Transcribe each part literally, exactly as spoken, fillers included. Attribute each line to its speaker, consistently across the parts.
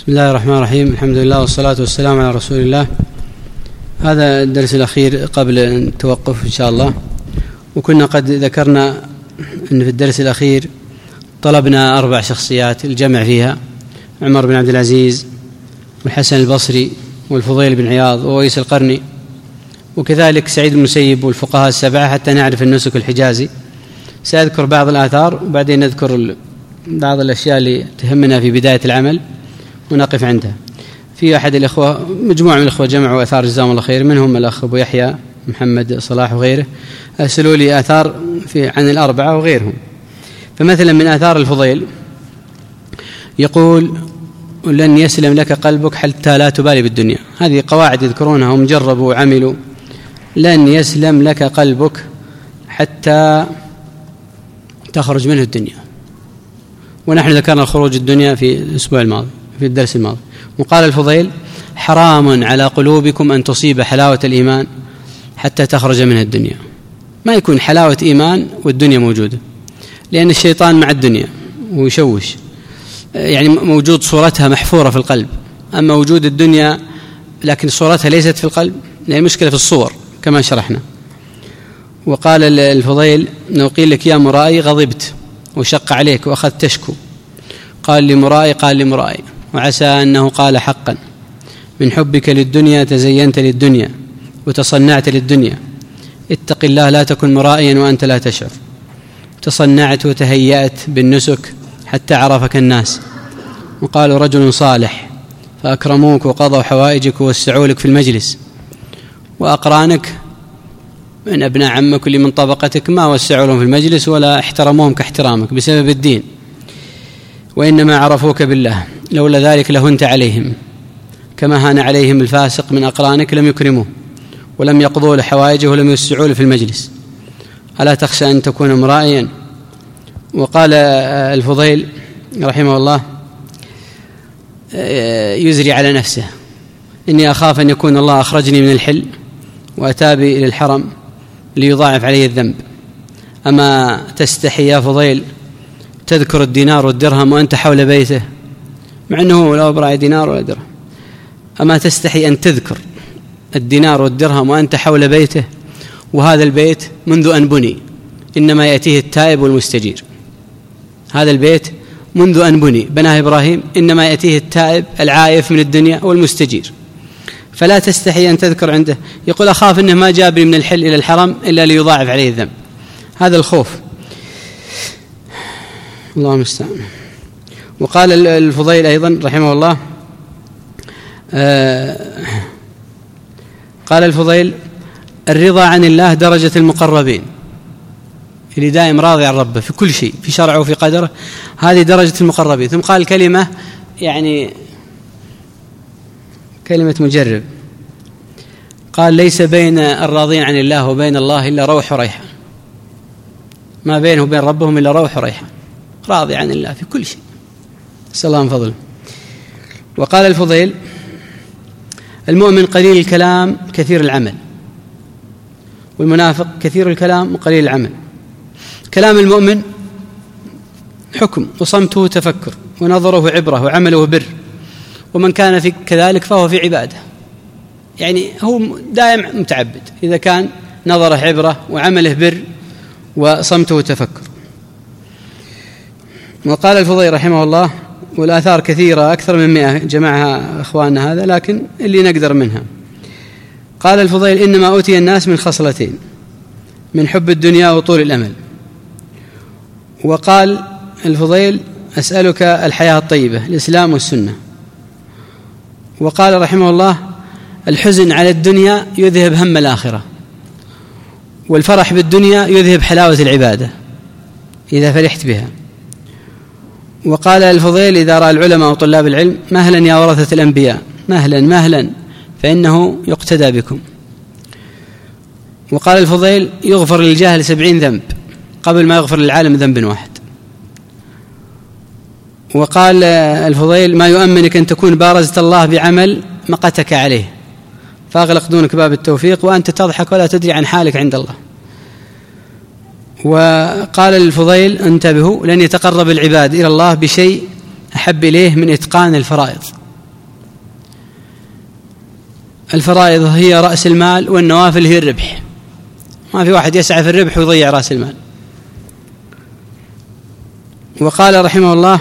Speaker 1: بسم الله الرحمن الرحيم. الحمد لله والصلاة والسلام على رسول الله. هذا الدرس الأخير قبل التوقف إن شاء الله. وكنا قد ذكرنا أن في الدرس الأخير طلبنا أربع شخصيات الجمع فيها: عمر بن عبد العزيز والحسن البصري والفضيل بن عياض وويس القرني، وكذلك سعيد بن المسيب والفقهاء السبعة، حتى نعرف النسك الحجازي. سأذكر بعض الآثار وبعدين نذكر بعض الأشياء اللي تهمنا في بداية العمل ونقف عندها. في أحد الإخوة، مجموعة من الإخوة جمعوا آثار جزاهم الله خير، منهم الأخ أبو يحيى محمد صلاح وغيره، أرسلوا لي آثار في عن الأربعة وغيرهم. فمثلا من آثار الفضيل يقول: لن يسلم لك قلبك حتى لا تبالي بالدنيا. هذه قواعد يذكرونها هم جربوا وعملوا. لن يسلم لك قلبك حتى تخرج منه الدنيا. ونحن ذكرنا الخروج الدنيا في الأسبوع الماضي في الدرس الماضي. وقال الفضيل: حرام على قلوبكم أن تصيب حلاوة الإيمان حتى تخرج منها الدنيا. ما يكون حلاوة إيمان والدنيا موجودة، لأن الشيطان مع الدنيا ويشوش، يعني موجود صورتها محفورة في القلب. أما وجود الدنيا لكن صورتها ليست في القلب، لأن المشكلة في الصور كما شرحنا. وقال الفضيل: لو قيل لك يا مرائي غضبت وشق عليك وأخذت تشكو، قال لمرائي قال لمرائي وعسى أنه قال حقا: من حبك للدنيا تزينت للدنيا وتصنعت للدنيا، اتق الله لا تكن مرائيا وأنت لا تشعر. تصنعت وتهيأت بالنسك حتى عرفك الناس، وقالوا رجل صالح، فأكرموك وقضوا حوائجك ووسعوا لك في المجلس. وأقرانك من أبناء عمك اللي من طبقتك ما وسعوا لهم في المجلس ولا احترموهم كاحترامك بسبب الدين، وإنما عرفوك بالله، لولا ذلك لهنت عليهم. كما هان عليهم الفاسق من أقرانك لم يكرموه ولم يقضوا له حوائجه ولم يوسعوا له في المجلس. ألا تخشى أن تكون مرائيا؟ وقال الفضيل رحمه الله يزري على نفسه: إني أخاف أن يكون الله أخرجني من الحل وأتى بي إلى الحرم ليضاعف عليه الذنب. أما تستحي يا فضيل تذكر الدينار والدرهم وأنت حول بيته، مع أنه لا براعي دينار ولا درهم. أما تستحي أن تذكر الدينار والدرهم وأنت حول بيته، وهذا البيت منذ أن بني إنما يأتيه التائب والمستجير. هذا البيت منذ أن بني بناه إبراهيم إنما يأتيه التائب العائف من الدنيا والمستجير. فلا تستحي أن تذكر عنده. يقول: أخاف أنه ما جابني من الحل إلى الحرم إلا ليضاعف عليه الذنب. هذا الخوف، الله المستعان. وقال الفضيل أيضا رحمه الله آه قال الفضيل: الرضا عن الله درجة المقربين، اللي دائم راضي عن ربه في كل شيء في شرعه وفي قدره، هذه درجة المقربين. ثم قال كلمة يعني كلمة مجرب، قال: ليس بين الراضين عن الله وبين الله إلا روح وريحان. ما بينه وبين ربهم إلا روح وريحان، راضي عن الله في كل شيء، نسأل الله من فضله. وقال الفضيل: المؤمن قليل الكلام كثير العمل، والمنافق كثير الكلام وقليل العمل. كلام المؤمن حكم، وصمته تفكر، ونظره عبرة، وعمله بر. ومن كان في كذلك فهو في عبادة، يعني هو دائم متعبد إذا كان نظره عبرة وعمله بر وصمته تفكر. وقال الفضيل رحمه الله، والآثار كثيرة أكثر من مئة جمعها أخواننا هذا، لكن اللي نقدر منها. قال الفضيل: إنما أوتي الناس من خصلتين: من حب الدنيا وطول الأمل. وقال الفضيل: أسألك الحياة الطيبة، الإسلام والسنة. وقال رحمه الله: الحزن على الدنيا يذهب هم الآخرة، والفرح بالدنيا يذهب حلاوة العبادة إذا فرحت بها. وقال الفضيل: إذا رأى العلماء وطلاب العلم: مهلا يا ورثة الأنبياء، مهلا مهلا فإنه يقتدى بكم. وقال الفضيل: يغفر للجاهل سبعين ذنب قبل ما يغفر للعالم ذنب واحد. وقال الفضيل: ما يؤمنك أن تكون بارزت الله بعمل مقتك عليه، فأغلق دونك باب التوفيق وأنت تضحك ولا تدري عن حالك عند الله. وقال الفضيل: انتبهوا، لن يتقرب العباد إلى الله بشيء أحب إليه من إتقان الفرائض. الفرائض هي رأس المال والنوافل هي الربح. ما في واحد يسعى في الربح ويضيع رأس المال. وقال رحمه الله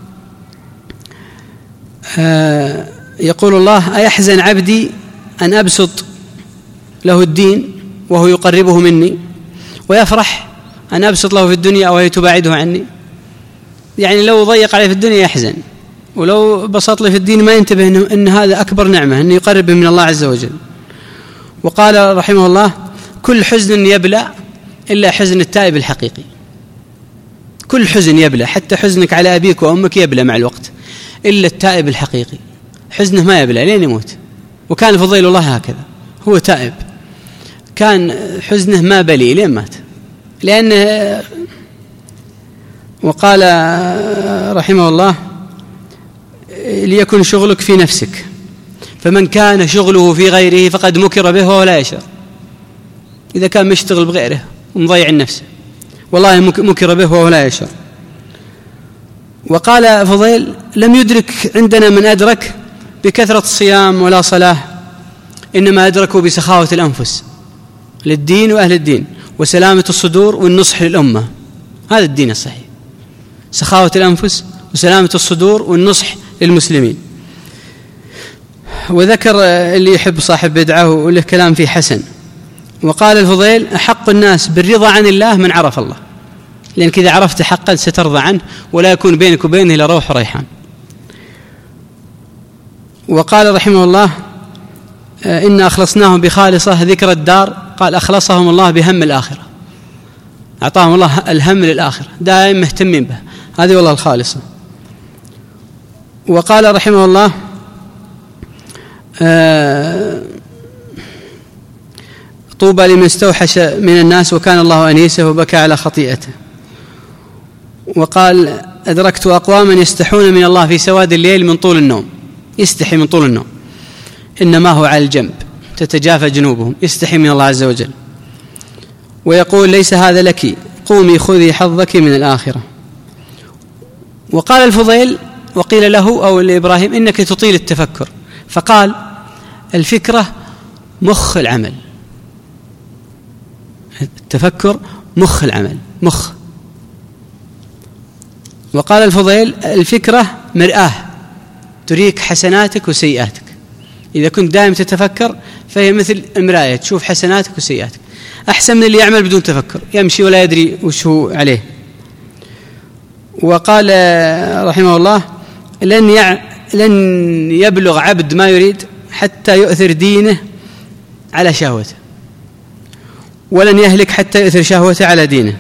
Speaker 1: آه يقول الله: أيحزن عبدي أن أبسط له الدين وهو يقربه مني، ويفرح أن أبسط له في الدنيا وهي تباعده عني. يعني لو ضيق عليه في الدنيا يحزن، ولو بسط له في الدين ما ينتبه إنه إن هذا أكبر نعمة، إنه يقرب من الله عز وجل. وقال رحمه الله: كل حزن يبلى إلا حزن التائب الحقيقي. كل حزن يبلى، حتى حزنك على أبيك وأمك يبلى مع الوقت، إلا التائب الحقيقي حزنه ما يبلى لين يموت. وكان فضيل الله هكذا، هو تائب، كان حزنه ما بلي لين مات. لأنه وقال رحمه الله: ليكن شغلك في نفسك، فمن كان شغله في غيره فقد مكر به وهو لا يشعر. إذا كان مشتغل بغيره ومضيع النفس والله مكر به وهو لا يشعر. وقال فضيل: لم يدرك عندنا من أدرك بكثرة الصيام ولا صلاة، إنما أدركوا بسخاوة الأنفس للدين وأهل الدين، وسلامة الصدور والنصح للأمة. هذا الدين الصحيح، سخاوة الأنفس وسلامة الصدور والنصح للمسلمين. وذكر اللي يحب صاحب بدعة وله كلام فيه حسن. وقال الفضيل: أحق الناس بالرضا عن الله من عرف الله، لأنك إذا عرفت حقا سترضى عنه ولا يكون بينك وبينه إلا روح وريحان. وقال رحمه الله: إن أخلصناهم بخالصة ذكر الدار. قال: أخلصهم الله بهم الآخرة، أعطاهم الله الهم للآخرة، دائما مهتمين به، هذه والله الخالصة. وقال رحمه الله: آه طوبى لمن استوحش من الناس وكان الله أنيسه وبكى على خطيئته. وقال: أدركت أقواما يستحون من الله في سواد الليل من طول النوم. يستحي من طول النوم، إنما هو على الجنب تتجافى جنوبهم، يستحي من الله عز وجل. ويقول: ليس هذا لك، قومي خذي حظك من الآخرة. وقال الفضيل: وقيل له أو لإبراهيم: إنك تطيل التفكر. فقال: الفكرة مخ العمل، التفكر مخ العمل، مخ. وقال الفضيل: الفكرة مرآة تريك حسناتك وسيئاتك. إذا كنت دائما تتفكر فهي مثل المراية، تشوف حسناتك وسيئاتك. أحسن من اللي يعمل بدون تفكر، يمشي ولا يدري وش هو عليه. وقال رحمه الله: لن يع... لن يبلغ عبد ما يريد حتى يؤثر دينه على شهوته، ولن يهلك حتى يؤثر شهوته على دينه.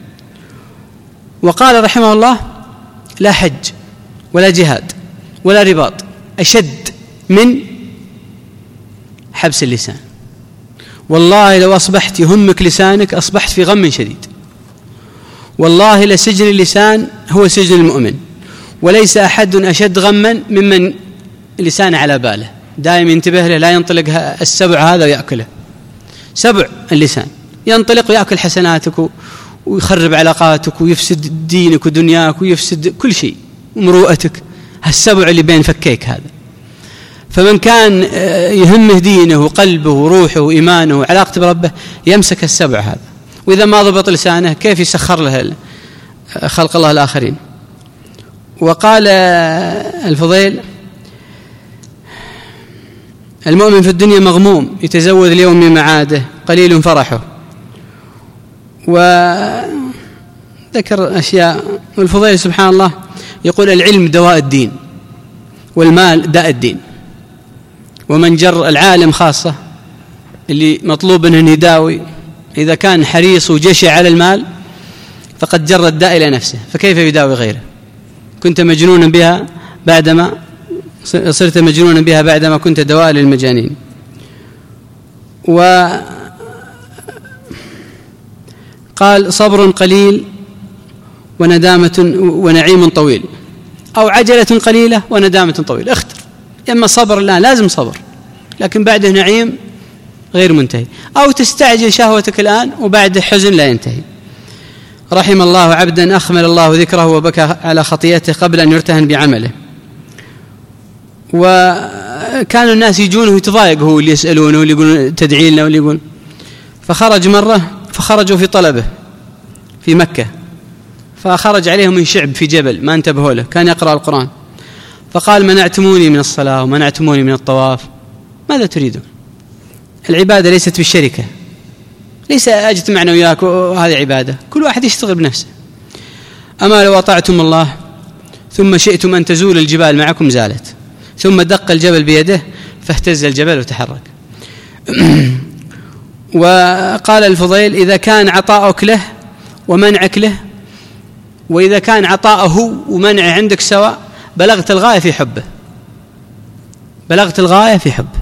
Speaker 1: وقال رحمه الله: لا حج ولا جهاد ولا رباط أشد من حبس اللسان. والله لو أصبحت يهمك لسانك أصبحت في غم شديد. والله لسجن اللسان هو سجن المؤمن، وليس أحد أشد غما ممن لسانه على باله، دائما ينتبه له، لا ينطلق السبع هذا ويأكله. سبع اللسان ينطلق ويأكل حسناتك ويخرب علاقاتك ويفسد دينك ودنياك ويفسد كل شيء ومروءتك، هالسبع اللي بين فكيك هذا. فمن كان يهمه دينه وقلبه وروحه وإيمانه وعلاقته بربه يمسك السبع هذا، وإذا ما ضبط لسانه كيف يسخر له خلق الله الآخرين. وقال الفضيل: المؤمن في الدنيا مغموم يتزود اليوم من معاده قليل فرحه. وذكر أشياء. والفضيل سبحان الله يقول: العلم دواء الدين والمال داء الدين. ومن جر العالم خاصة اللي مطلوب أنه يداوي، إذا كان حريص وجشع على المال فقد جر الداء إلى نفسه، فكيف يداوي غيره؟ كنت مجنونا بها بعدما صرت مجنونا بها بعدما كنت دواء للمجانين. وقال: صبر قليل وندامة ونعيم طويل، أو عجلة قليلة وندامة طويلة. اختر، إما صبر الآن لازم صبر لكن بعده نعيم غير منتهي، أو تستعجل شهوتك الآن وبعده حزن لا ينتهي. رحم الله عبدا أخمل الله ذكره وبكى على خطيئته قبل أن يرتهن بعمله. و فكانوا الناس يجونه ويتضايق هو اللي يسألونه واللي يقولون تدعي لنا واللي يقول. فخرج مرة فخرجوا في طلبه في مكة، فخرج عليهم من شعب في جبل ما انتبهوا له، كان يقرأ القرآن، فقال منعتموني من الصلاة ومنعتموني من الطواف، ماذا تريدون؟ العبادة ليست بالشركة، ليس أجتمع أنا وياك وهذه عبادة، كل واحد يشتغل بنفسه. أما لو أطعتم الله ثم شئتم أن تزول الجبال معكم زالت. ثم دق الجبل بيده فاهتز الجبل وتحرك. وقال الفضيل إذا كان عطاؤك له ومنعك له، وإذا كان عطاؤه ومنعه عندك سواء، بلغت الغاية في حبه، بلغت الغاية في حبه.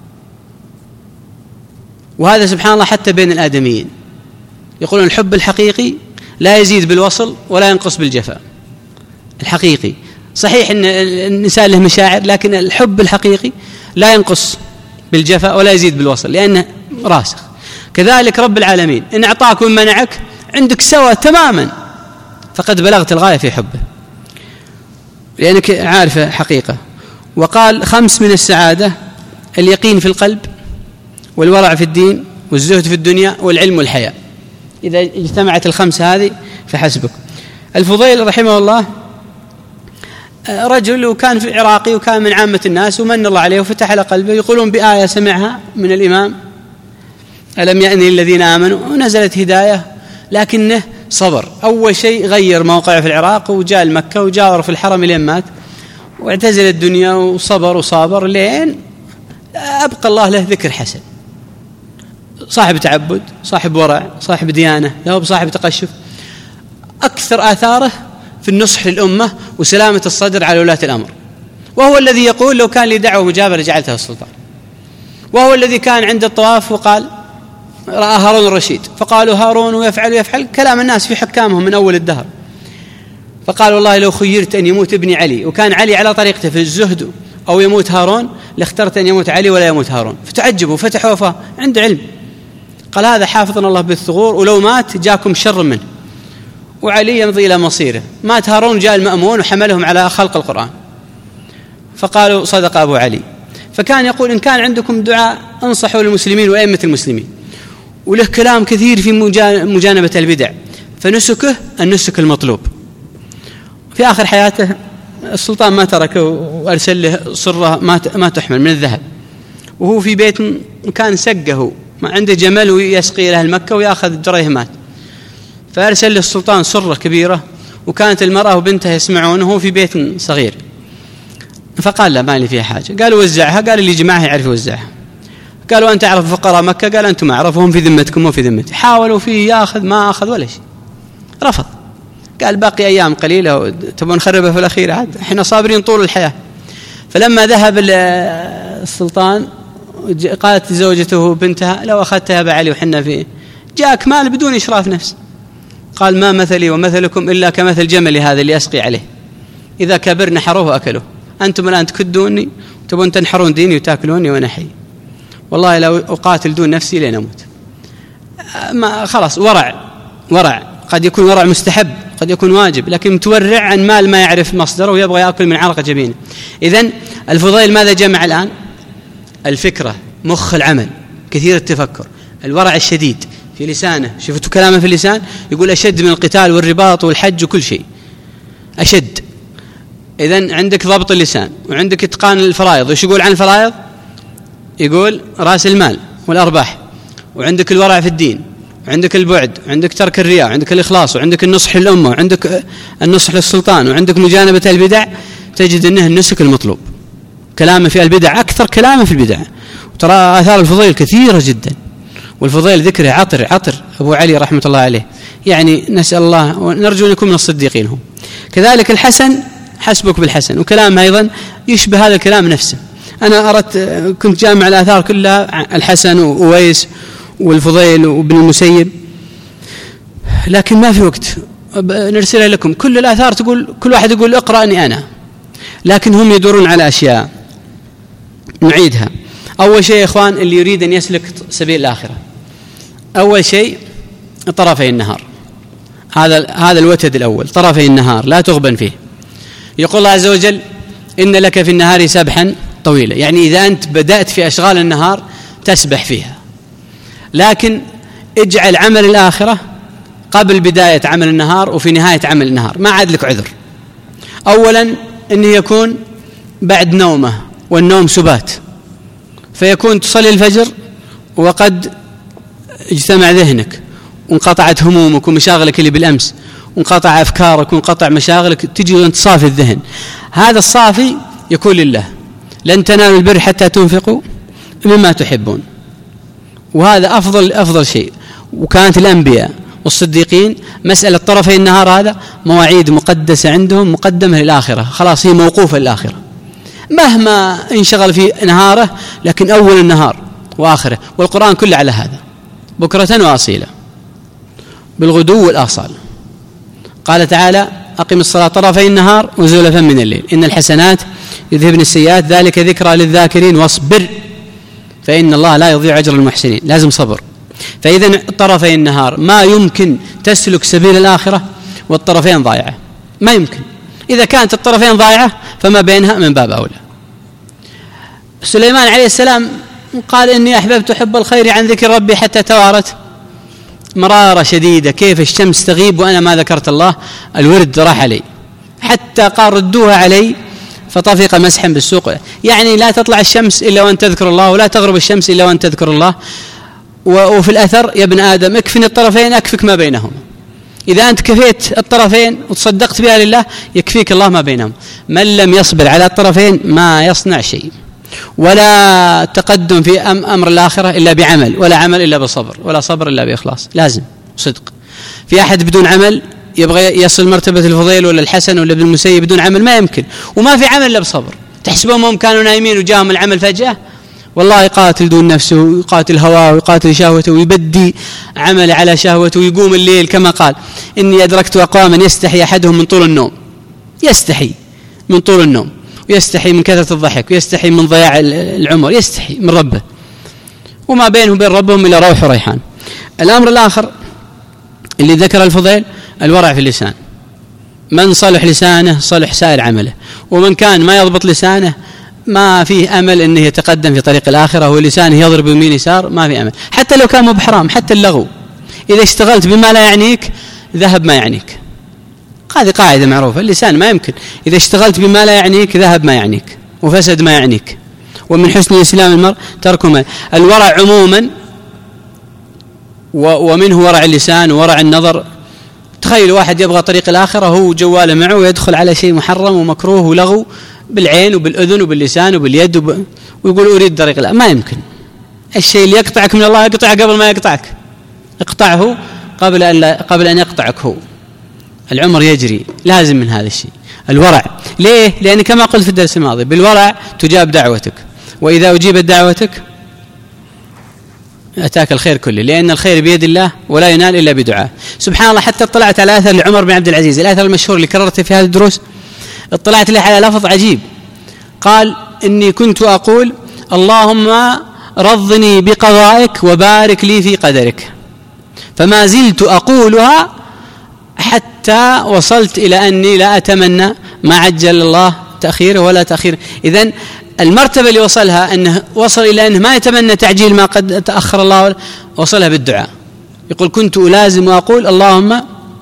Speaker 1: وهذا سبحان الله حتى بين الآدميين، يقولون الحب الحقيقي لا يزيد بالوصل ولا ينقص بالجفاء. الحقيقي صحيح أن الإنسان له مشاعر، لكن الحب الحقيقي لا ينقص بالجفاء ولا يزيد بالوصل، لأنه راسخ. كذلك رب العالمين إن أعطاك ومنعك عندك سوا تماما، فقد بلغت الغاية في حبه، لأنك عارفة حقيقة. وقال خمس من السعادة: اليقين في القلب، والورع في الدين، والزهد في الدنيا، والعلم والحياء. إذا اجتمعت الخمسة هذه فحسبك. الفضيل رحمه الله رجل وكان في عراقي وكان من عامة الناس، ومن الله عليه وفتح على قلبه، يقولون بآية سمعها من الإمام ألم يأن للذين آمنوا، ونزلت هداية، لكنه صبر. أول شيء غير موقعه في العراق وجاء لمكة وجاور في الحرم لين مات، واعتزل الدنيا وصبر وصابر لين أبقى الله له ذكر حسن. صاحب تعبد، صاحب ورع، صاحب ديانة، لا صاحب تقشف. أكثر آثاره في النصح للأمة وسلامة الصدر على ولاة الأمر، وهو الذي يقول لو كان لي دعوة مجابة لجعلتها السلطان. وهو الذي كان عند الطواف وقال رأى هارون الرشيد فقالوا هارون ويفعل ويفعل كلام الناس في حكامهم من أول الدهر، فقال والله لو خيرت أن يموت ابني علي، وكان علي على طريقته في الزهد، أو يموت هارون، لاخترت أن يموت علي ولا يموت هارون. فتعجبوا فتحوا وفاه عنده علم، قال هذا حافظنا الله بالثغور، ولو مات جاكم شر منه، وعلي يمضي إلى مصيره. مات هارون جاء المأمون وحملهم على خلق القرآن، فقالوا صدق أبو علي. فكان يقول إن كان عندكم دعاء انصحوا للمسلمين وأئمة المسلمين. وله كلام كثير في مجانبة البدع، فنسكه النسك المطلوب. في آخر حياته السلطان ما تركه وأرسل له صرة ما تحمل من الذهب، وهو في بيت كان سقه، ما عنده جمل ويسقي له المكة ويأخذ دريهمات، فأرسل له السلطان صرة كبيرة، وكانت المرأة وبنتها يسمعونه وهو في بيت صغير. فقال لا ما لي فيها حاجة. قالوا وزعها، قال اللي جمعها يعرف يوزعها. قالوا أنت تعرف فقراء مكة؟ قال أنتم أعرفهم في ذمتكم وفي ذمتي. حاولوا فيه يأخذ ما أخذ ولا شيء، رفض. قال باقي أيام قليلة تبون نخربها في الأخير، عاد إحنا صابرين طول الحياة. فلما ذهب السلطان قالت زوجته بنتها لو أخذتها بعلي وحنا فيه، جاءك مال بدون إشراف نفس. قال ما مثلي ومثلكم إلا كمثل جمل هذا اللي أسقي عليه، إذا كبر نحروه وأكلوه، أنتم الآن تكدوني وتبون تنحرون ديني وتأكلوني وأنا حي، والله لو أقاتل دون نفسي لين أموت. ما خلاص ورع، ورع قد يكون ورع مستحب، قد يكون واجب، لكن متورع عن مال ما يعرف مصدره ويبغى يأكل من عرق جبينه. إذن الفضيل ماذا جمع الآن؟ الفكرة، مخ العمل، كثير التفكر، الورع الشديد في لسانه. شفتوا كلامه في اللسان يقول أشد من القتال والرباط والحج وكل شيء، أشد. إذن عندك ضبط اللسان، وعندك إتقان الفرائض. وش يقول عن الفرائض؟ يقول رأس المال والأرباح، وعندك الورع في الدين، وعندك البعد، وعندك ترك الرياء، وعندك الإخلاص، وعندك النصح للأمة، وعندك النصح للسلطان، وعندك مجانبة البدع. تجد أنه النسك المطلوب. كلامه في البدع أكثر كلامه في البدع. وترى آثار الفضيل كثيرة جدا، والفضيل ذكره عطر عطر. أبو علي رحمة الله عليه، يعني نسأل الله ونرجو أن يكون من الصديقين هم. كذلك الحسن، حسبك بالحسن، وكلام أيضا يشبه هذا الكلام نفسه. أنا أردت كنت جامع الآثار كلها، الحسن وأويس والفضيل وابن المسيب، لكن ما في وقت نرسلها لكم. كل الآثار تقول، كل واحد يقول اقرأني أنا، لكن هم يدورون على أشياء نعيدها. أول شيء يا إخوان اللي يريد أن يسلك سبيل الآخرة، أول شيء طرفي النهار. هذا هذا الوتد الأول، طرفي النهار لا تغبن فيه. يقول الله عز وجل إن لك في النهار سبحا طويلة. يعني إذا أنت بدأت في أشغال النهار تسبح فيها، لكن اجعل عمل الآخرة قبل بداية عمل النهار وفي نهاية عمل النهار، ما عاد لك عذر. أولا أنه يكون بعد نومه، والنوم سبات، فيكون تصلي الفجر وقد اجتمع ذهنك وانقطعت همومك ومشاغلك اللي بالأمس، وانقطع أفكارك وانقطع مشاغلك، تجي وانت صافي الذهن. هذا الصافي يكون لله. لن تنالوا البر حتى تنفقوا مما تحبون، وهذا أفضل أفضل شيء. وكانت الأنبياء والصديقين مسألة طرفي النهار هذا مواعيد مقدسة عندهم، مقدمة للآخرة، خلاص هي موقوفة للآخرة، مهما انشغل في نهاره لكن أول النهار وآخره. والقرآن كله على هذا، بكرة وأصيلا، بالغدو والآصال. قال تعالى: أقم الصلاة طرفي النهار وزلفا من الليل إن الحسنات يذهبن السيئات ذلك ذكرى للذاكرين واصبر فإن الله لا يضيع أجر المحسنين. لازم صبر. فإذا طرفي النهار ما يمكن تسلك سبيل الآخرة والطرفين ضائعة، ما يمكن. إذا كانت الطرفين ضائعة فما بينها من باب أولى. سليمان عليه السلام قال: إني أحببت حب الخير عن ذكر ربي حتى توارت مرارة شديدة. كيف الشمس تغيب وأنا ما ذكرت الله؟ الورد راح علي، حتى قال ردوها علي فطفق مسحا بالسوق. يعني لا تطلع الشمس إلا وأن تذكر الله، ولا تغرب الشمس إلا وأن تذكر الله. وفي الأثر: يا ابن آدم اكفني الطرفين أكفك ما بينهما. إذا أنت كفيت الطرفين وتصدقت بها لله يكفيك الله ما بينهم. من لم يصبر على الطرفين ما يصنع شيء. ولا تقدم في أمر الآخرة إلا بعمل، ولا عمل إلا بصبر، ولا صبر إلا بإخلاص. لازم صدق. في أحد بدون عمل يبغى يصل مرتبة الفضيل ولا الحسن ولا ابن المسيب بدون عمل؟ ما يمكن. وما في عمل إلا بصبر. تحسبهم هم كانوا نايمين وجاهم العمل فجأة؟ والله يقاتل دون نفسه ويقاتل هواه ويقاتل شهوته ويبدي عمل على شهوته ويقوم الليل، كما قال: إني أدركت أقواما يستحي أحدهم من طول النوم. يستحي من طول النوم، ويستحي من كثرة الضحك، ويستحي من ضياع العمر، يستحي من ربه، وما بينه وبين ربهم إلا روح وريحان. الأمر الآخر اللي ذكر الفضيل: الورع في اللسان. من صلح لسانه صلح سائر عمله، ومن كان ما يضبط لسانه ما فيه أمل أنه يتقدم في طريق الآخرة، ولسانه يضرب يمين يسار، ما في أمل. حتى لو كان مو بحرام، حتى اللغو، إذا اشتغلت بما لا يعنيك ذهب ما يعنيك. هذه قاعدة معروفة. اللسان ما يمكن، إذا اشتغلت بما لا يعنيك ذهب ما يعنيك وفسد ما يعنيك. ومن حسن الإسلام المرء ترك ما. الورع عموما، ومنه ورع اللسان وورع النظر. تخيل واحد يبغى طريق الآخرة هو جواله معه ويدخل على شيء محرم ومكروه ولغو بالعين وبالأذن وباللسان وباليد وب... ويقول أريد طريق الله. ما يمكن. الشيء اللي يقطعك من الله يقطعك قبل ما يقطعك. اقطعه قبل أن لا... قبل أن يقطعك هو. العمر يجري. لازم من هذا الشيء الورع. ليه؟ لأن كما قلت في الدرس الماضي: بالورع تجاب دعوتك، وإذا أجيبت دعوتك أتاك الخير كله، لأن الخير بيد الله ولا ينال إلا بدعاء. سبحان الله. حتى اطلعت على أثر لعمر بن عبد العزيز، الأثر المشهور اللي كررته في هذه الدروس، اطلعت له على لفظ عجيب. قال: إني كنت أقول اللهم رضني بقضائك وبارك لي في قدرك، فما زلت أقولها حتى وصلت إلى أني لا أتمنى ما عجل الله تأخيره ولا تأخير. إذن المرتبة اللي وصلها أنه وصل إلى أنه ما يتمنى تعجيل ما قد تأخر الله، وصلها بالدعاء. يقول: كنت ألازم وأقول اللهم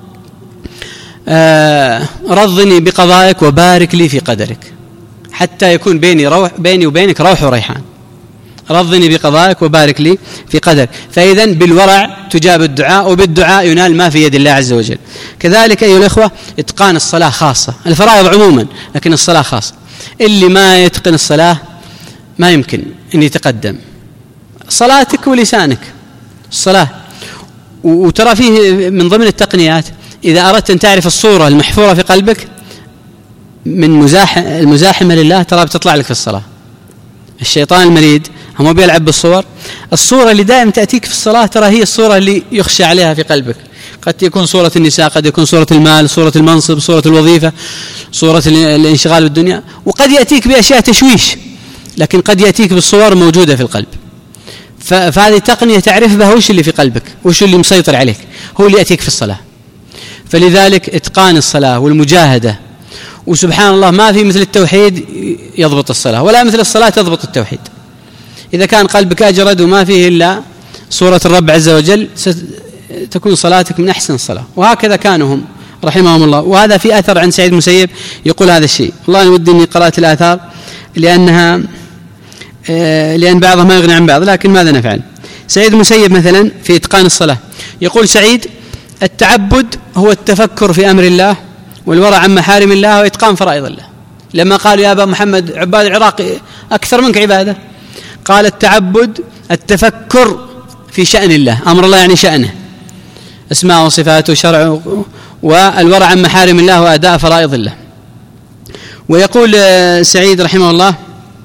Speaker 1: آه رضني بقضائك وبارك لي في قدرك، حتى يكون بيني, روح بيني وبينك روح وريحان. رضني بقضائك وبارك لي في قدرك. فإذن بالورع تجاب الدعاء، وبالدعاء ينال ما في يد الله عز وجل. كذلك أيها الأخوة إتقان الصلاة خاصة، الفرائض عموما لكن الصلاة خاصة. اللي ما يتقن الصلاة ما يمكن أن يتقدم. صلاتك ولسانك الصلاة. وترى فيه من ضمن التقنيات، إذا أردت أن تعرف الصورة المحفورة في قلبك من مزاح المزاحمة لله، ترى بتطلع لك في الصلاة. الشيطان المريد هم بيلعب بالصور. الصورة اللي دائما تأتيك في الصلاة ترى هي الصورة اللي يخشى عليها في قلبك. قد يكون صورة النساء، قد يكون صورة المال، صورة المنصب، صورة الوظيفة، صورة الانشغال بالدنيا، وقد يأتيك بأشياء تشويش، لكن قد يأتيك بالصور موجودة في القلب. فهذه تقنية تعرف بها وش اللي في قلبك، وش اللي مسيطر عليك، هو اللي يأتيك في الصلاة. فلذلك إتقان الصلاة والمجاهدة وسبحان الله ما في مثل التوحيد يضبط الصلاة، ولا مثل الصلاة تضبط التوحيد. إذا كان قلبك أجرد وما فيه إلا صورة الرب عز وجل ستكون صلاتك من أحسن الصلاة. وهكذا كانوا هم رحمهم الله. وهذا في أثر عن سعيد المسيب يقول هذا الشيء. والله ودي أني قرأت الآثار لأنها لأن بعضها ما يغني عن بعض، لكن ماذا نفعل. سعيد المسيب مثلا في إتقان الصلاة يقول سعيد: التعبد هو التفكر في أمر الله والورع عن محارم الله وإتقان فرائض الله. لما قالوا يا أبا محمد عباد العراق أكثر منك عبادة، قال التعبد التفكر في شأن الله، أمر الله يعني شأنه، أسماء وصفاته وشرع، والورع عن محارم الله وأداء فرائض الله. ويقول سعيد رحمه الله: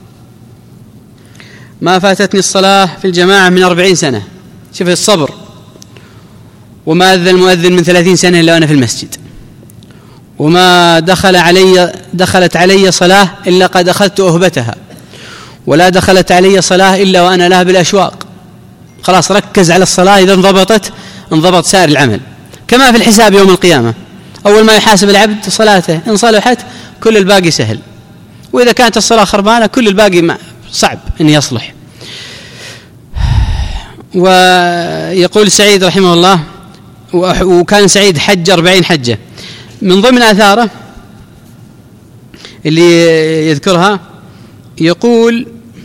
Speaker 1: ما فاتتني الصلاة في الجماعة من أربعين سنة، شوف الصبر، وما أذن المؤذن من ثلاثين سنة إلا وأنا في المسجد، وما دخل علي دخلت علي صلاة إلا قد أخذت أهبتها، ولا دخلت علي صلاة إلا وأنا لها بالأشواق. خلاص ركز على الصلاة، إذا انضبطت انضبط سائر العمل. كما في الحساب يوم القيامة، أول ما يحاسب العبد صلاته، إن صلحت كل الباقي سهل، وإذا كانت الصلاة خربانة كل الباقي صعب أن يصلح. ويقول سعيد رحمه الله: وكان سعيد حج أربعين حجة. من ضمن آثاره اللي يذكرها يقول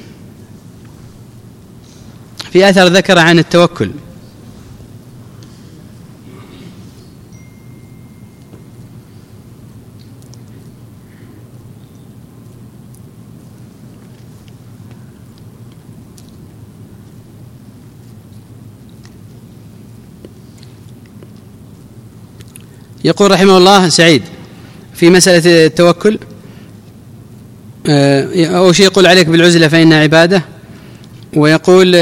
Speaker 1: في أثر ذكر عن التوكل: يقول رحمه الله سعيد في مسألة التوكل: أول شيء يقول عليك بالعزلة فإنها عبادة. ويقول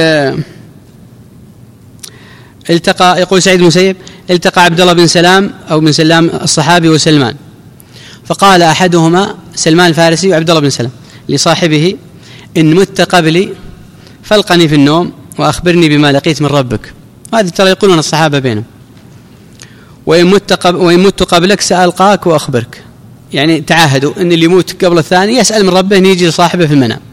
Speaker 1: التقى يقول سعيد المسيب: التقى عبد الله بن سلام أو بن سلام الصحابي وسلمان، فقال أحدهما سلمان الفارسي وعبد الله بن سلام لصاحبه: إن مت قبلي فالقني في النوم وأخبرني بما لقيت من ربك. هذه ترى يقولون الصحابة بينهم. وإن مت, قبل وإن مت قبلك سألقاك وأخبرك، يعني تعاهدوا أن اللي يموت قبل الثاني يسأل من ربه أن يجي لصاحبه في المنام.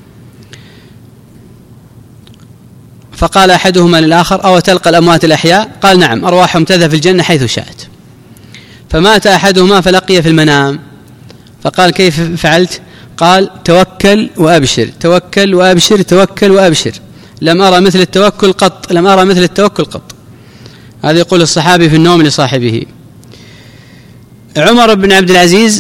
Speaker 1: فقال أحدهما للآخر: أو تلقى الأموات الأحياء؟ قال: نعم، أرواحهم تذهب في الجنة حيث شاءت. فمات أحدهما فلقي في المنام، فقال: كيف فعلت؟ قال: توكل وأبشر، توكل وأبشر، توكل وأبشر، لم أرى مثل التوكل قط، لم أرى مثل التوكل قط. هذا يقول الصحابي في النوم لصاحبه. عمر بن عبد العزيز،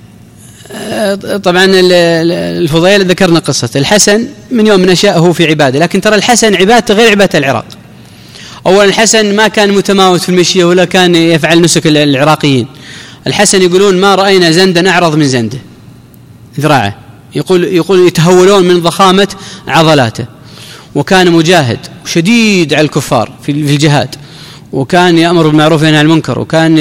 Speaker 1: طبعا الفضيل ذكرنا قصة الحسن من يوم نشأه في عبادة، لكن ترى الحسن عبادته غير عبادة العراق. أولا الحسن ما كان متماوت في المشية ولا كان يفعل نسك العراقيين. الحسن يقولون ما رأينا زندا أعرض من زنده ذراعه، يقول يقول يتهولون من ضخامة عضلاته. وكان مجاهد شديد على الكفار في الجهاد، وكان يأمر بالمعروف وينهى عن المنكر، وكان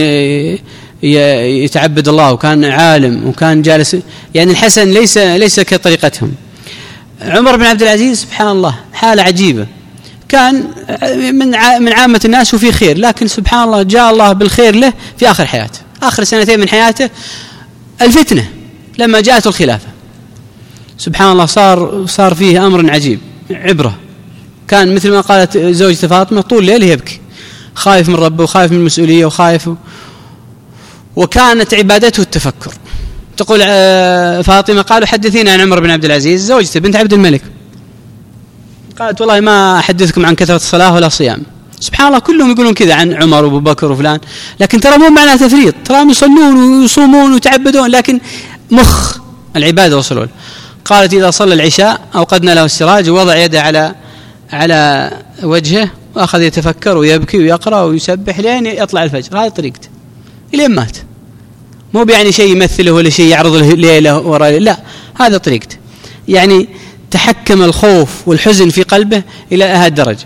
Speaker 1: يتعبد الله، وكان عالم، وكان جالس. يعني الحسن ليس ليس كطريقتهم. عمر بن عبد العزيز سبحان الله حالة عجيبة، كان من من عامة الناس وفي خير، لكن سبحان الله جاء الله بالخير له في آخر حياته، آخر سنتين من حياته الفتنة لما جاءت الخلافة. سبحان الله صار صار فيه أمر عجيب عبرة. كان مثل ما قالت زوجته فاطمة طول الليل يبكي، خايف من ربه وخايف من المسؤولية وخايف. وكانت عبادته التفكر. تقول فاطمة: قالوا حدثينا عن عمر بن عبد العزيز زوجته بنت عبد الملك، قالت: والله ما أحدثكم عن كثرة الصلاة ولا صيام. سبحان الله كلهم يقولون كذا عن عمر وابو بكر وفلان، لكن ترى مو معناه تفريط، ترى يصلون ويصومون ويتعبدون، لكن مخ العبادة وصلوا. قالت: إذا صلى العشاء أوقدنا له السراج ووضع يده على على وجهه وأخذ يتفكر ويبكي ويقرأ ويسبح لين يطلع الفجر. هذه طريقته إلين مات. مو يعني شيء يمثله ولا شيء يعرض له ليلة وراء، لا، هذا طريقته. يعني تحكم الخوف والحزن في قلبه إلى هذه الدرجة.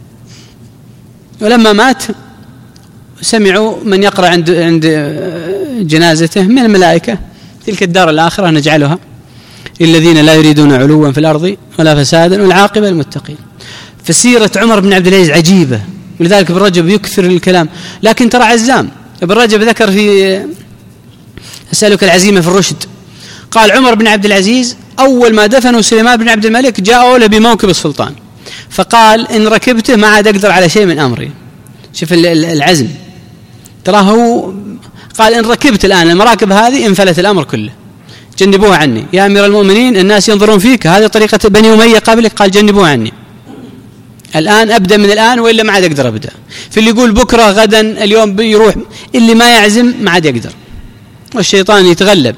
Speaker 1: ولما مات سمعوا من يقرأ عند عند جنازته من الملائكة: تلك الدار الآخرة نجعلها للذين لا يريدون علوا في الأرض ولا فسادا والعاقبة للمتقين. فسيرة عمر بن عبد العزيز عجيبة، ولذلك ابن رجب يكثر الكلام. لكن ترى عزام. ابن رجب ذكر في أسألك العزيمة في الرشد. قال عمر بن عبد العزيز أول ما دفنوا سليمان بن عبد الملك جاءوا له بموكب السلطان، فقال إن ركبته ما عاد أقدر على شيء من أمري. شوف العزم، تراه هو قال إن ركبت الآن المراكب هذه انفلت الأمر كله، جنبوها عني يا أمير المؤمنين، الناس ينظرون فيك، هذه طريقة بني أمية قبلك، قال جنبوها عني الآن، أبدأ من الآن وإلا ما عاد أقدر أبدأ. في اللي يقول بكرة غدا اليوم بيروح، اللي ما يعزم ما عاد يقدر، والشيطان يتغلب.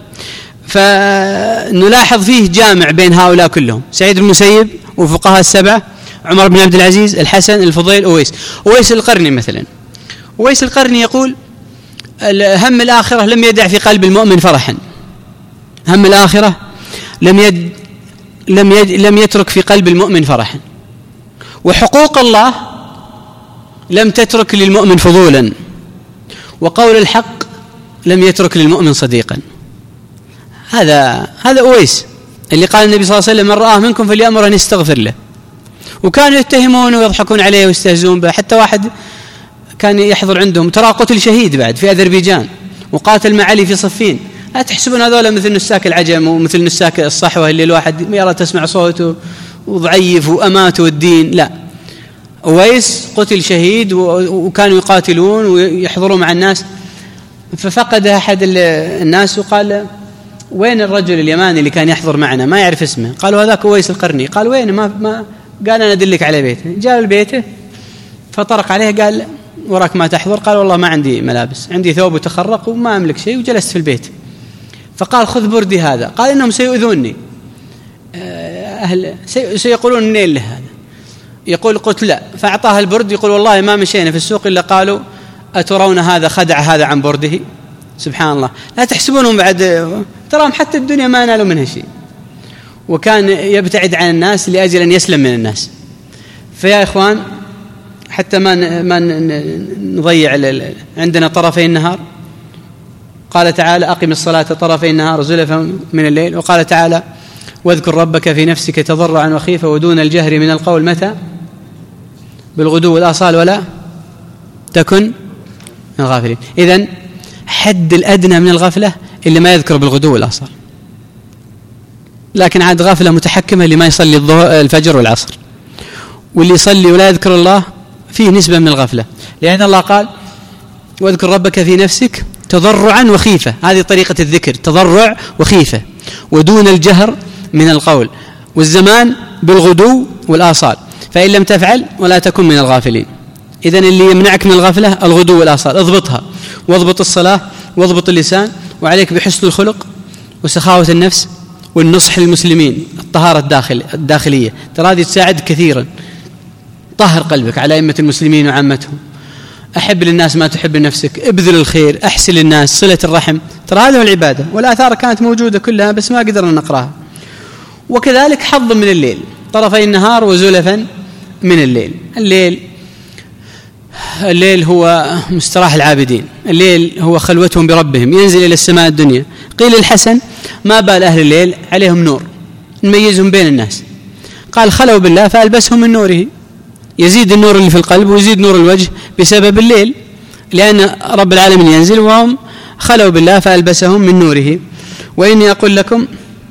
Speaker 1: فنلاحظ فيه جامع بين هؤلاء كلهم، سعيد بن المسيب والفقهاء السبعة، عمر بن عبد العزيز، الحسن، الفضيل، أويس. أويس القرني مثلا، أويس القرني يقول هم الآخرة لم يدع في قلب المؤمن فرحا، هم الآخرة لم يد لم يد لم يترك في قلب المؤمن فرحا، وحقوق الله لم تترك للمؤمن فضولا، وقول الحق لم يترك للمؤمن صديقا. هذا هذا أويس اللي قال النبي صلى الله عليه وسلم من رآه منكم فليأمر أن يستغفر له. وكانوا يتهمون ويضحكون عليه ويستهزئون به، حتى واحد كان يحضر عندهم ترى قتل شهيد بعد في أذربيجان وقاتل مع علي في صفين. لا تحسبون هذول مثل نساك العجم ومثل نساك الصحوة اللي الواحد يرى تسمع صوته وضعيف وأماته الدين، لا، أويس قتل شهيد وكانوا يقاتلون ويحضروا مع الناس. ففقد أحد الناس وقال وين الرجل اليماني اللي كان يحضر معنا ما يعرف اسمه؟ قالوا هذاك أويس القرني. قال وين؟ ما, ما قال أنا أدلك على بيته. جاء لبيته فطرق عليه قال وراك ما تحضر؟ قال والله ما عندي ملابس، عندي ثوب وتخرق وما أملك شيء وجلست في البيت. فقال خذ بردي هذا. قال إنهم سيؤذوني، أهل سيقولون منين له هذا؟ يقول قلت لا. فأعطاه البرد، يقول والله ما مشينا في السوق إلا قالوا أترون هذا خدع هذا عن برده. سبحان الله، لا تحسبونهم بعد تراهم حتى الدنيا ما نالوا منها شيء. وكان يبتعد عن الناس لأجل أن يسلم من الناس. فيا إخوان حتى ما ما نضيع عندنا طرفي النهار، قال تعالى أقم الصلاة طرفي النهار زلفا من الليل، وقال تعالى واذكر ربك في نفسك تضرعا وخيفة ودون الجهر من القول متى بالغدو والآصال ولا تكن من الغافلين. إذن حد الأدنى من الغفلة اللي ما يذكر بالغدو والآصال، لكن عاد غفلة متحكمة اللي ما يصلي الفجر والعصر، واللي يصلي ولا يذكر الله فيه نسبة من الغفلة، لأن الله قال واذكر ربك في نفسك تضرعا وخيفة. هذه طريقة الذكر، تضرع وخيفة ودون الجهر من القول، والزمان بالغدو والآصال، فإن لم تفعل ولا تكن من الغافلين. إذن اللي يمنعك من الغفلة الغدو والآصال، اضبطها، واضبط الصلاة، واضبط اللسان، وعليك بحسن الخلق وسخاوة النفس والنصح للمسلمين، الطهارة الداخل الداخلية، ترى هذه تساعد كثيرا. طهر قلبك على أئمة المسلمين وعامتهم، أحب للناس ما تحب لنفسك، ابذل الخير، أحسن للناس، صلة الرحم، ترى هذه العبادة، والآثار كانت موجودة كلها بس ما قدرنا نقراها. وكذلك حظ من الليل، طرفي النهار وزلفا من الليل. الليل الليل هو مستراح العابدين، الليل هو خلوتهم بربهم، ينزل إلى السماء الدنيا. قيل الحسن ما بال أهل الليل عليهم نور نميزهم بين الناس، قال خلوا بالله فألبسهم من نوره، يزيد النور اللي في القلب ويزيد نور الوجه بسبب الليل، لأن رب العالمين ينزل وهم خلوا بالله فألبسهم من نوره. وإني أقول لكم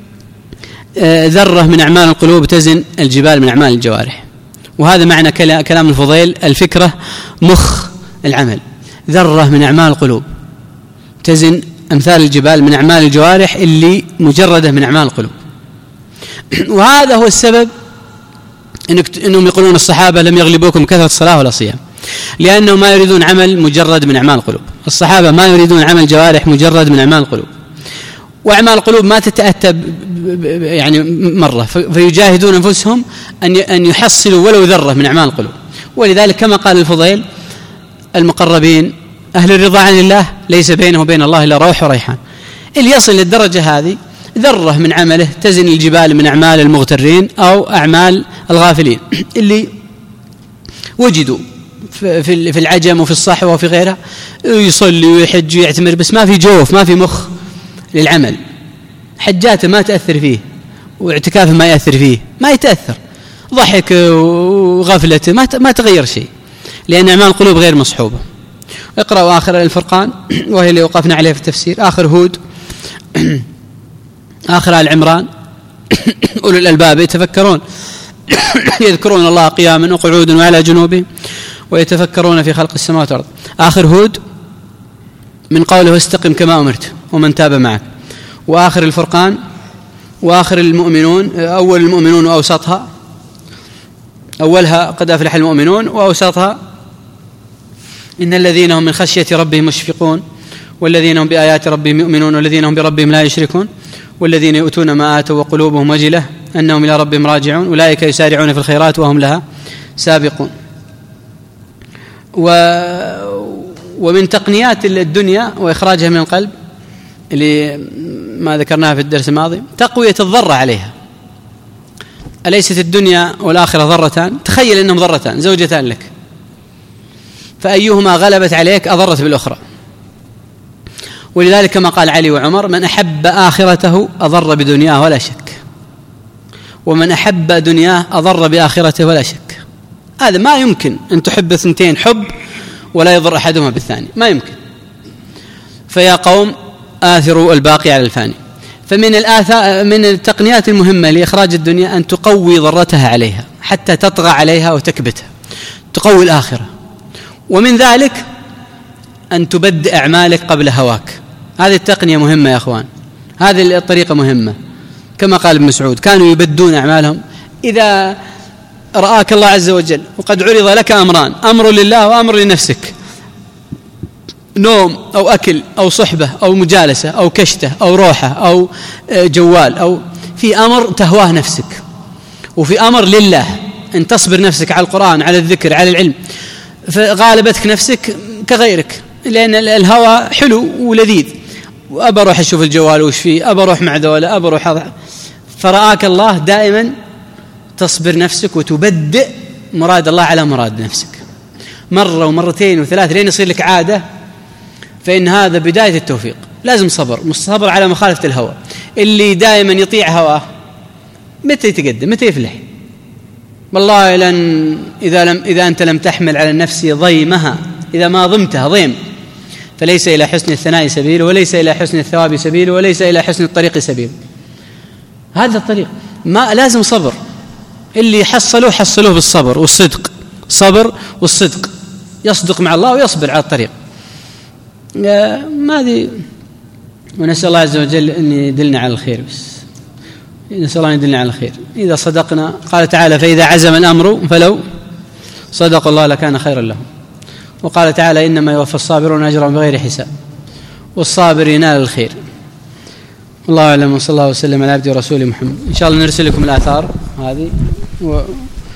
Speaker 1: ذرة من أعمال القلوب تزن الجبال من أعمال الجوارح. وهذا معنى كلام الفضيل، الفكرة مخ العمل، ذرة من أعمال القلوب تزن أمثال الجبال من أعمال الجوارح اللي مجردة من أعمال القلوب. وهذا هو السبب إنهم يقولون الصحابة لم يغلبوكم كثرة الصلاة ولا صيام، لأنهم ما يريدون عمل مجرد من أعمال القلوب. الصحابة ما يريدون عمل جوارح مجرد من أعمال القلوب، وأعمال القلوب ما تتأتى يعني مرة، فيجاهدون أنفسهم أن يحصلوا ولو ذرة من أعمال القلوب. ولذلك كما قال الفضيل المقربين أهل الرضا عن الله ليس بينه وبين الله إلا روح وريحان. اللي يصل للدرجة هذه ذرة من عمله تزن الجبال من أعمال المغترين أو أعمال الغافلين اللي وجدوا في العجم وفي الصحوة وفي غيرها، يصلي ويحج ويعتمر بس ما في جوف، ما في مخ للعمل. حجاته ما تأثر فيه واعتكافه ما يأثر فيه، ما يتأثر، ضحك وغفلته ما تغير شيء، لأن أعمال القلوب غير مصحوبة. اقرأوا آخر الفرقان وهي اللي وقفنا عليه في التفسير، آخر هود آخر آل عمران أولو الألباب يتفكرون يذكرون الله قياما وقعودا وعلى جنوبهم ويتفكرون في خلق السماوات والأرض. آخر هود من قوله واستقم كما أمرت ومن تاب معك. وآخر الفرقان وآخر المؤمنون أول المؤمنون وأوسطها، أولها قد أفلح المؤمنون وأوسطها إن الذين هم من خشية ربهم مشفقون والذين هم بآيات ربهم يؤمنون والذين هم بربهم لا يشركون والذين يؤتون ما آتوا وقلوبهم وجلة أنهم إلى ربهم راجعون أولئك يسارعون في الخيرات وهم لها سابقون. و ومن تقنيات الدنيا وإخراجها من القلب اللي ما ذكرناها في الدرس الماضي تقوية الضرة عليها. أليست الدنيا والآخرة ضرتان؟ تخيل أنهم ضرتان زوجتان لك، فأيهما غلبت عليك أضرت بالأخرى. ولذلك كما قال علي وعمر من أحب آخرته أضر بدنياه ولا شك، ومن أحب دنياه أضر بآخرته ولا شك. هذا ما يمكن أن تحب اثنتين حب ولا يضر أحدهما بالثاني، ما يمكن. فيا قوم آثروا الباقي على الفاني. فمن الآثار من التقنيات المهمة لإخراج الدنيا أن تقوي ضرتها عليها حتى تطغى عليها وتكبتها، تقوي الآخرة. ومن ذلك أن تبدأ أعمالك قبل هواك. هذه التقنية مهمة يا أخوان، هذه الطريقة مهمة. كما قال ابن مسعود كانوا يبدون أعمالهم إذا رآك الله عز وجل وقد عرض لك أمران، أمر لله وأمر لنفسك، نوم أو أكل أو صحبة أو مجالسة أو كشتة أو روحة أو جوال، أو في أمر تهواه نفسك وفي أمر لله أن تصبر نفسك على القرآن على الذكر على العلم، فغالبتك نفسك كغيرك لأن الهوى حلو ولذيذ، وأبى أروح أشوف الجوال وش فيه، أبى أروح مع ذولا، أبى أروح أضع. فرآك الله دائما تصبر نفسك وتبدئ مراد الله على مراد نفسك مرة ومرتين وثلاث لين يصير لك عادة، فإن هذا بداية التوفيق. لازم صبر، مش صبر على مخالفة الهوى. اللي دائما يطيع هواه متى يتقدم؟ متى يفلح؟ والله لن إذا لم إذا أنت لم تحمل على النفس ضيمها، إذا ما ضمتها ضيم، فليس إلى حسن الثناء سبيل وليس إلى حسن الثواب سبيل وليس إلى حسن الطريق سبيل. هذا الطريق ما لازم صبر. اللي يحصلوه حصلوه بالصبر والصدق، صبر والصدق، يصدق مع الله ويصبر على الطريق. ما ذي. ونسأل الله عز وجل أن يدلنا على الخير، بس نسأل الله أن يدلنا على الخير. إذا صدقنا قال تعالى فإذا عزم الأمر فلو صدق الله لكان خيرا لهم. وقال تعالى إنما يوفى الصابرون أجرهم بغير حساب، والصابر ينال الخير. الله أعلم، وصلى الله وسلم على عبده ورسوله محمد. إن شاء الله نرسل لكم الآثار هذه و